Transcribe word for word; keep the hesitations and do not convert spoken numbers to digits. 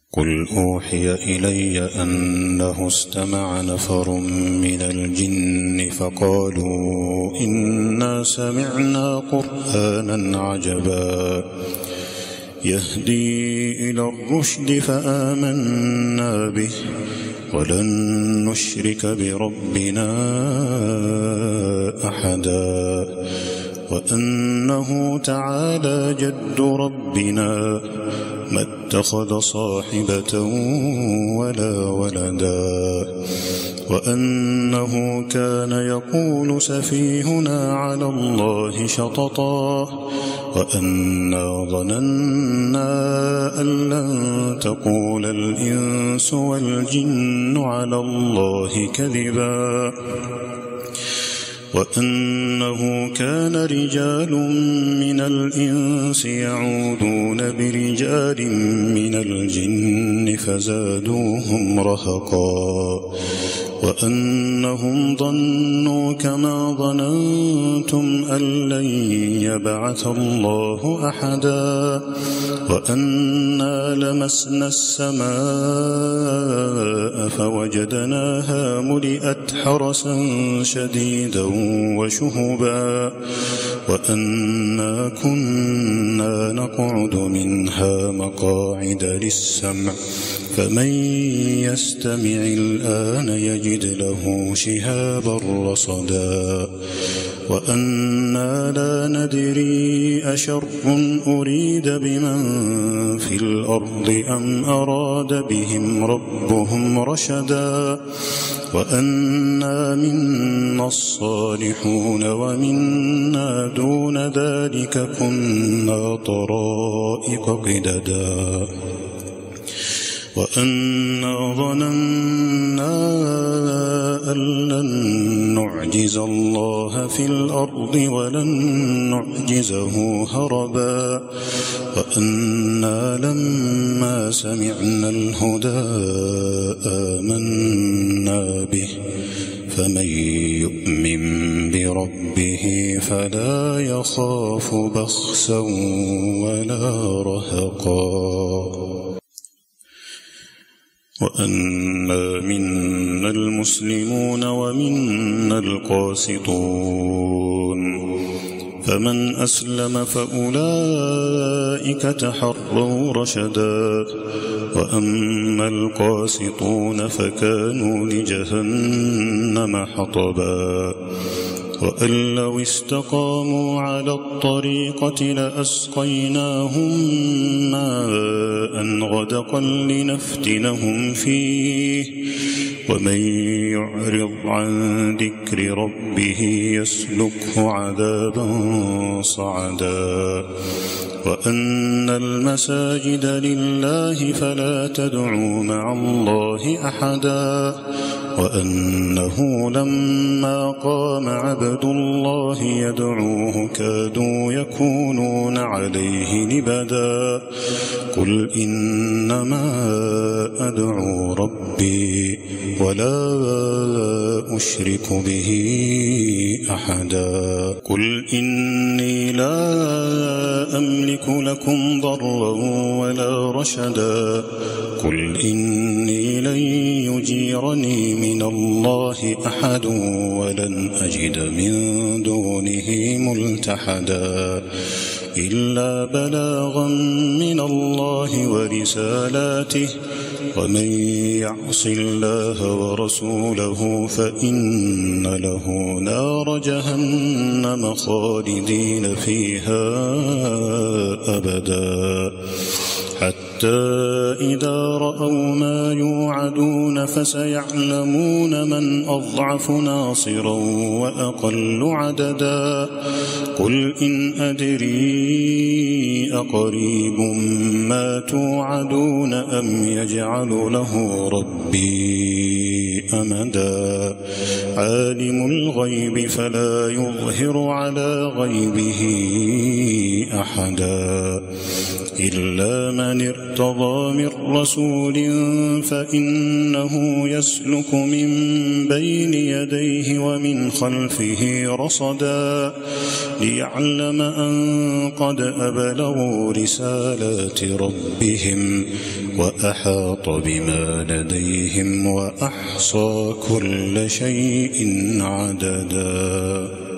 قل أوحي إلي أنه استمع نفر من الجن فقالوا إنا سمعنا قرآنا عجبا يهدي إلى الرشد فآمنا به ولن نشرك بربنا أحدا وأنه تعالى جد ربنا ما اتخذ صاحبة ولا ولدا وأنه كان يقول سفيهنا على الله شططا وأنا ظننا أن لن تقول الإنس والجن على الله كذبا وأنه كان رجال من الإنس يعوذون برجال من الجن فزادوهم رهقا وأنهم ظنوا كما ظننتم أن لن يبعث الله أحدا وأنا لمسنا السماء فوجدناها ملئت حرسا شديدا وشهبا وأنا كنا نقعد منها مقاعد للسمع فمن يستمع الآن يجد له شهابا رصدا وأنا لا ندري أشر أريد بمن في الأرض أم أراد بهم ربهم رشدا وأنا منا الصالحون ومنا دون ذلك كنا طرائق قددا وأنا ظننا أن لن نعجز الله في الأرض ولن نعجزه هربا وأنا لما سمعنا الهدى آمنا به فمن يؤمن بربه فلا يخاف بخسا ولا رهقا وأنا منا المسلمون ومنا القاسطون فمن أسلم فأولئك تحروا رشدا وأما القاسطون فكانوا لجهنم حطبا وأن لو استقاموا على الطريقة لأسقيناهم ماء غدقا لنفتنهم فيه ومن يعرض عن ذكر ربه يسلكه عذابا صعدا وأن المساجد لله فلا تدعوا مع الله أحدا وأنه لما قام عبد الله يدعوه كادوا يكونون عليه لبدا قل إنما أدعو ربي ولا أشرك به أحدا قل إني لا أملك لكم ضرا ولا رشدا قل إني لن يجيرني من الله أحد ولن أجد من دونه ملتحدا إلا بلاغا من الله ورسالاته ومن يعص الله ورسوله فإن له نار جهنم خالدين فيها أبدا حتى إذا رأوا ما يوعدون فسيعلمون من أضعف ناصرا وأقل عددا قل إن أدري أقريب ما توعدون أم يجعل له ربي أمدا عالم الغيب فلا يظهر على غيبه أحدا إلا من ارتضى من رسول فإنه يسلك من بين يديه ومن خلفه رصدا ليعلم أن قد أبلغوا رسالات ربهم وأحاط بما لديهم وأحصى كل شيء عددا.